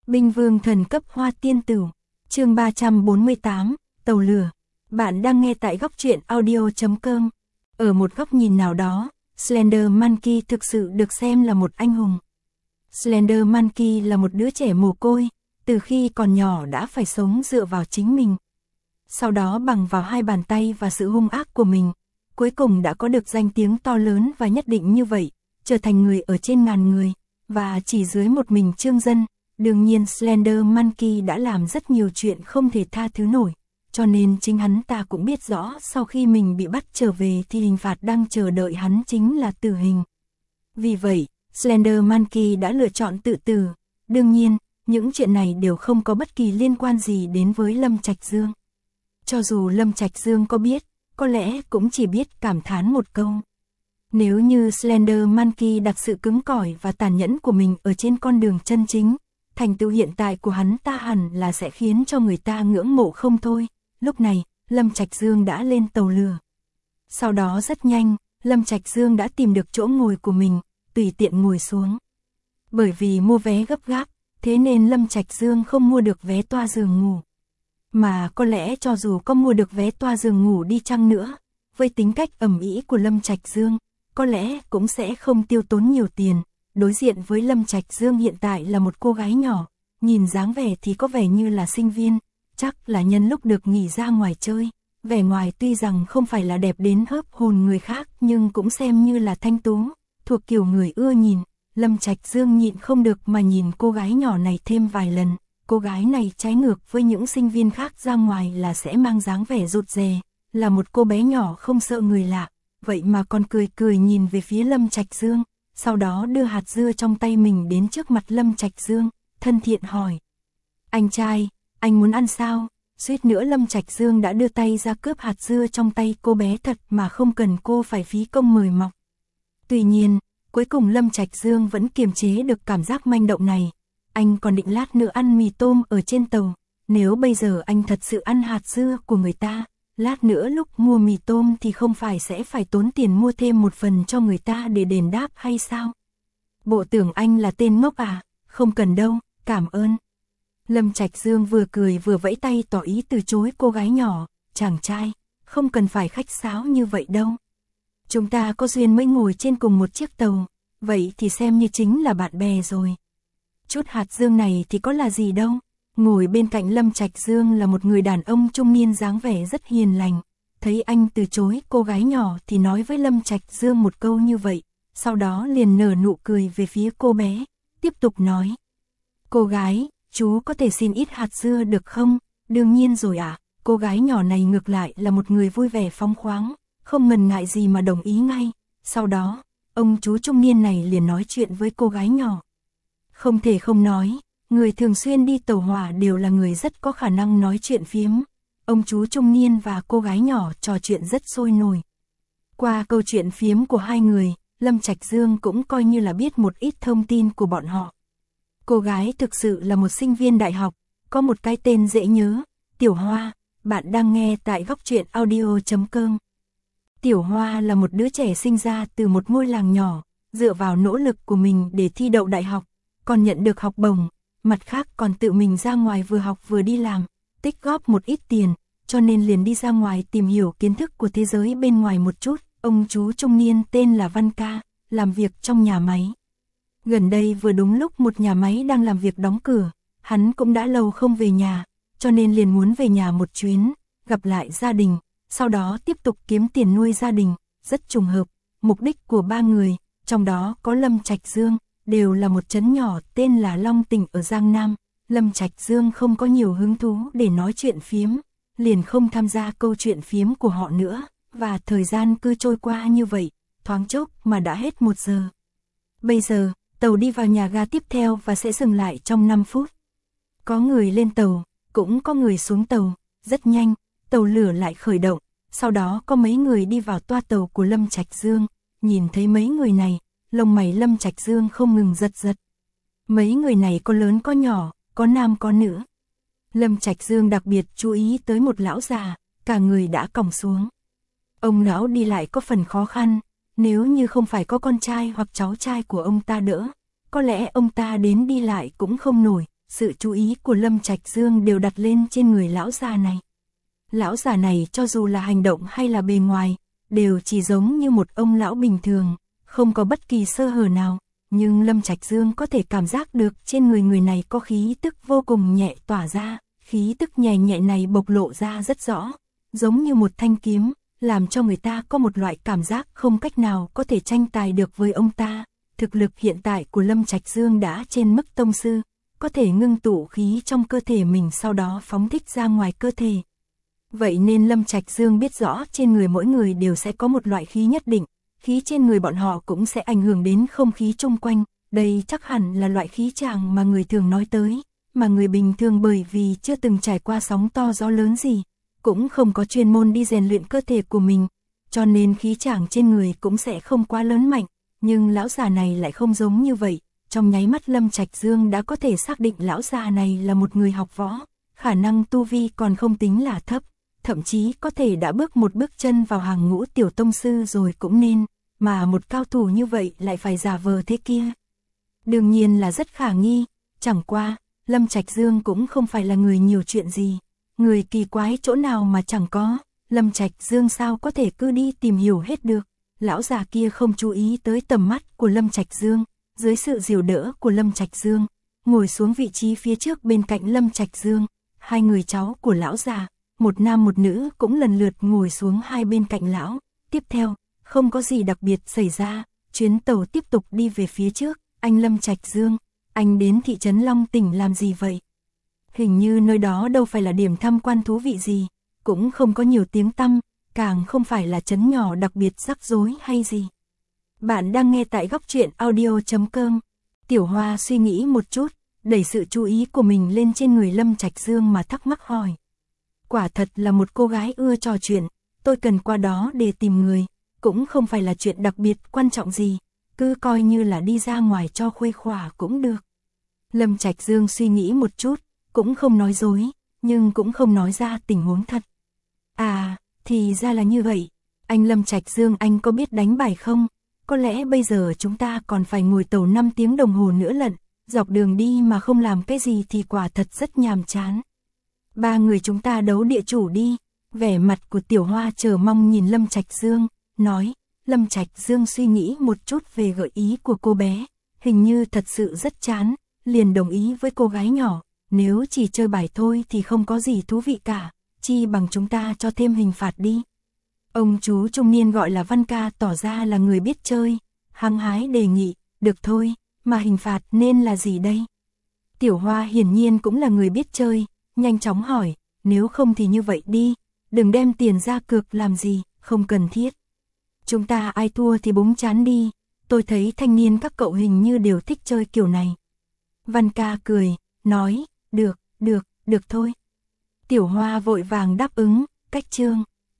Binh vương thần cấp hoa tiên tử, chương 348, tàu lửa. Bạn đang nghe tại góc truyện audio.com. Ở một góc nhìn nào đó, Slender Monkey thực sự được xem là một anh hùng. Slender Monkey là một đứa trẻ mồ côi, từ khi còn nhỏ đã phải sống dựa vào chính mình. Sau đó bằng vào hai bàn tay và sự hung ác của mình, cuối cùng đã có được danh tiếng to lớn và nhất định như vậy, trở thành người ở trên ngàn người, và chỉ dưới một mình Trương Dân. Đương nhiên Slender Monkey đã làm rất nhiều chuyện không thể tha thứ nổi, cho nên chính hắn ta cũng biết rõ sau khi mình bị bắt trở về thì hình phạt đang chờ đợi hắn chính là tử hình. Vì vậy, Slender Monkey đã lựa chọn tự tử. Đương nhiên, những chuyện này đều không có bất kỳ liên quan gì đến với Lâm Trạch Dương. Cho dù Lâm Trạch Dương có biết, có lẽ cũng chỉ biết cảm thán một câu. Nếu như Slender Monkey đặt sự cứng cỏi và tàn nhẫn của mình ở trên con đường chân chính, thành tựu hiện tại của hắn ta hẳn là sẽ khiến cho người ta ngưỡng mộ không thôi. Lúc này, Lâm Trạch Dương đã lên tàu lửa. Sau đó rất nhanh, Lâm Trạch Dương đã tìm được chỗ ngồi của mình, tùy tiện ngồi xuống. Bởi vì mua vé gấp gáp, thế nên Lâm Trạch Dương không mua được vé toa giường ngủ. Mà có lẽ cho dù có mua được vé toa giường ngủ đi chăng nữa, với tính cách ầm ĩ của Lâm Trạch Dương, có lẽ cũng sẽ không tiêu tốn nhiều tiền. Đối diện với Lâm Trạch Dương hiện tại là một cô gái nhỏ, nhìn dáng vẻ thì có vẻ như là sinh viên, chắc là nhân lúc được nghỉ ra ngoài chơi. Vẻ ngoài tuy rằng không phải là đẹp đến hớp hồn người khác nhưng cũng xem như là thanh tú, thuộc kiểu người ưa nhìn. Lâm Trạch Dương nhịn không được mà nhìn cô gái nhỏ này thêm vài lần. Cô gái này trái ngược với những sinh viên khác ra ngoài là sẽ mang dáng vẻ rụt rè, là một cô bé nhỏ không sợ người lạ, vậy mà còn cười cười nhìn về phía Lâm Trạch Dương. Sau đó đưa hạt dưa trong tay mình đến trước mặt Lâm Trạch Dương, thân thiện hỏi. Anh trai, anh muốn ăn sao? Suýt nữa Lâm Trạch Dương đã đưa tay ra cướp hạt dưa trong tay cô bé thật mà không cần cô phải phí công mời mọc. Tuy nhiên, cuối cùng Lâm Trạch Dương vẫn kiềm chế được cảm giác manh động này. Anh còn định lát nữa ăn mì tôm ở trên tàu, nếu bây giờ anh thật sự ăn hạt dưa của người ta, lát nữa lúc mua mì tôm thì không phải sẽ phải tốn tiền mua thêm một phần cho người ta để đền đáp hay sao? Bộ tưởng anh là tên ngốc à? Không cần đâu, cảm ơn. Lâm Trạch Dương vừa cười vừa vẫy tay tỏ ý từ chối cô gái nhỏ. Chàng trai, không cần phải khách sáo như vậy đâu. Chúng ta có duyên mới ngồi trên cùng một chiếc tàu, vậy thì xem như chính là bạn bè rồi. Chút hạt dương này thì có là gì đâu. Ngồi bên cạnh Lâm Trạch Dương là một người đàn ông trung niên dáng vẻ rất hiền lành. Thấy anh từ chối cô gái nhỏ thì nói với Lâm Trạch Dương một câu như vậy, sau đó liền nở nụ cười về phía cô bé, tiếp tục nói. Cô gái, chú có thể xin ít hạt dưa được không? Đương nhiên rồi ạ. Cô gái nhỏ này ngược lại là một người vui vẻ phóng khoáng, không ngần ngại gì mà đồng ý ngay. Sau đó, ông chú trung niên này liền nói chuyện với cô gái nhỏ. Không thể không nói, người thường xuyên đi tàu hỏa đều là người rất có khả năng nói chuyện phiếm. Ông chú trung niên và cô gái nhỏ trò chuyện rất sôi nổi. Qua câu chuyện phiếm của hai người, Lâm Trạch Dương cũng coi như là biết một ít thông tin của bọn họ. Cô gái thực sự là một sinh viên đại học, có một cái tên dễ nhớ, Tiểu Hoa. Bạn đang nghe tại góc truyện audio.com. Tiểu Hoa là một đứa trẻ sinh ra từ một ngôi làng nhỏ, dựa vào nỗ lực của mình để thi đậu đại học, còn nhận được học bổng, mặt khác còn tự mình ra ngoài vừa học vừa đi làm, tích góp một ít tiền, cho nên liền đi ra ngoài tìm hiểu kiến thức của thế giới bên ngoài một chút. Ông chú trung niên tên là Văn Ca, làm việc trong nhà máy. Gần đây vừa đúng lúc một nhà máy đang làm việc đóng cửa, hắn cũng đã lâu không về nhà, cho nên liền muốn về nhà một chuyến, gặp lại gia đình, sau đó tiếp tục kiếm tiền nuôi gia đình. Rất trùng hợp, mục đích của ba người, trong đó có Lâm Trạch Dương, đều là một trấn nhỏ tên là Long Tỉnh ở Giang Nam. Lâm Trạch Dương không có nhiều hứng thú để nói chuyện phiếm, liền không tham gia câu chuyện phiếm của họ nữa, và thời gian cứ trôi qua như vậy, thoáng chốc mà đã hết 1 giờ. Bây giờ, tàu đi vào nhà ga tiếp theo và sẽ dừng lại trong 5 phút. Có người lên tàu, cũng có người xuống tàu, rất nhanh, tàu lửa lại khởi động, sau đó có mấy người đi vào toa tàu của Lâm Trạch Dương. Nhìn thấy mấy người này, lông mày Lâm Trạch Dương không ngừng giật giật. Mấy người này có lớn có nhỏ, có nam có nữ. Lâm Trạch Dương đặc biệt chú ý tới một lão già, cả người đã còng xuống. Ông lão đi lại có phần khó khăn, nếu như không phải có con trai hoặc cháu trai của ông ta đỡ, có lẽ ông ta đến đi lại cũng không nổi. sự chú ý của Lâm Trạch Dương đều đặt lên trên người lão già này. Lão già này cho dù là hành động hay là bề ngoài, đều chỉ giống như một ông lão bình thường, không có bất kỳ sơ hở nào, nhưng Lâm Trạch Dương có thể cảm giác được trên người người này có khí tức vô cùng nhẹ tỏa ra, khí tức nhẹ nhẹ này bộc lộ ra rất rõ, giống như một thanh kiếm, làm cho người ta có một loại cảm giác không cách nào có thể tranh tài được với ông ta. Thực lực hiện tại của Lâm Trạch Dương đã trên mức tông sư, có thể ngưng tụ khí trong cơ thể mình sau đó phóng thích ra ngoài cơ thể. Vậy nên Lâm Trạch Dương biết rõ trên người mỗi người đều sẽ có một loại khí nhất định, khí trên người bọn họ cũng sẽ ảnh hưởng đến không khí chung quanh, đây chắc hẳn là loại khí tràng mà người thường nói tới, mà người bình thường bởi vì chưa từng trải qua sóng to gió lớn gì, cũng không có chuyên môn đi rèn luyện cơ thể của mình, cho nên khí tràng trên người cũng sẽ không quá lớn mạnh, nhưng lão già này lại không giống như vậy, trong nháy mắt Lâm Trạch Dương đã có thể xác định lão già này là một người học võ, khả năng tu vi còn không tính là thấp, thậm chí có thể đã bước một bước chân vào hàng ngũ tiểu tông sư rồi cũng nên, mà một cao thủ như vậy lại phải giả vờ thế kia. Đương nhiên là rất khả nghi, chẳng qua, Lâm Trạch Dương cũng không phải là người nhiều chuyện gì, người kỳ quái chỗ nào mà chẳng có, Lâm Trạch Dương sao có thể cứ đi tìm hiểu hết được. Lão già kia không chú ý tới tầm mắt của Lâm Trạch Dương, dưới sự dìu đỡ của Lâm Trạch Dương, ngồi xuống vị trí phía trước bên cạnh Lâm Trạch Dương, hai người cháu của lão già, một nam một nữ cũng lần lượt ngồi xuống hai bên cạnh lão. Tiếp theo, không có gì đặc biệt xảy ra, chuyến tàu tiếp tục đi về phía trước. Anh Lâm Trạch Dương, anh đến thị trấn Long Tỉnh làm gì vậy? Hình như nơi đó đâu phải là điểm tham quan thú vị gì, cũng không có nhiều tiếng tăm, càng không phải là trấn nhỏ đặc biệt rắc rối hay gì. Bạn đang nghe tại góc truyện audio.com. Tiểu Hoa suy nghĩ một chút, đẩy sự chú ý của mình lên trên người Lâm Trạch Dương mà thắc mắc hỏi. Quả thật là một cô gái ưa trò chuyện, tôi cần qua đó để tìm người, cũng không phải là chuyện đặc biệt quan trọng gì, cứ coi như là đi ra ngoài cho khuây khỏa cũng được. Lâm Trạch Dương suy nghĩ một chút, cũng không nói dối, nhưng cũng không nói ra tình huống thật. À, thì ra là như vậy. Anh Lâm Trạch Dương, anh có biết đánh bài không? Có lẽ bây giờ chúng ta còn phải ngồi tàu 5 tiếng đồng hồ nữa lận, dọc đường đi mà không làm cái gì thì quả thật rất nhàm chán. Ba người chúng ta đấu địa chủ đi. Vẻ mặt của Tiểu Hoa chờ mong nhìn Lâm Trạch Dương, nói. Lâm Trạch Dương suy nghĩ một chút về gợi ý của cô bé, hình như thật sự rất chán, liền đồng ý với cô gái nhỏ, nếu chỉ chơi bài thôi thì không có gì thú vị cả, chi bằng chúng ta cho thêm hình phạt đi. Ông chú trung niên gọi là Văn Ca tỏ ra là người biết chơi, hăng hái đề nghị, được thôi, mà hình phạt nên là gì đây? Tiểu Hoa hiển nhiên cũng là người biết chơi, nhanh chóng hỏi, nếu không thì như vậy đi, đừng đem tiền ra cược làm gì, không cần thiết. Chúng ta ai thua thì búng chán đi, tôi thấy thanh niên các cậu hình như đều thích chơi kiểu này. Văn Ca cười, nói, được thôi. Tiểu Hoa vội vàng đáp ứng, cách chương.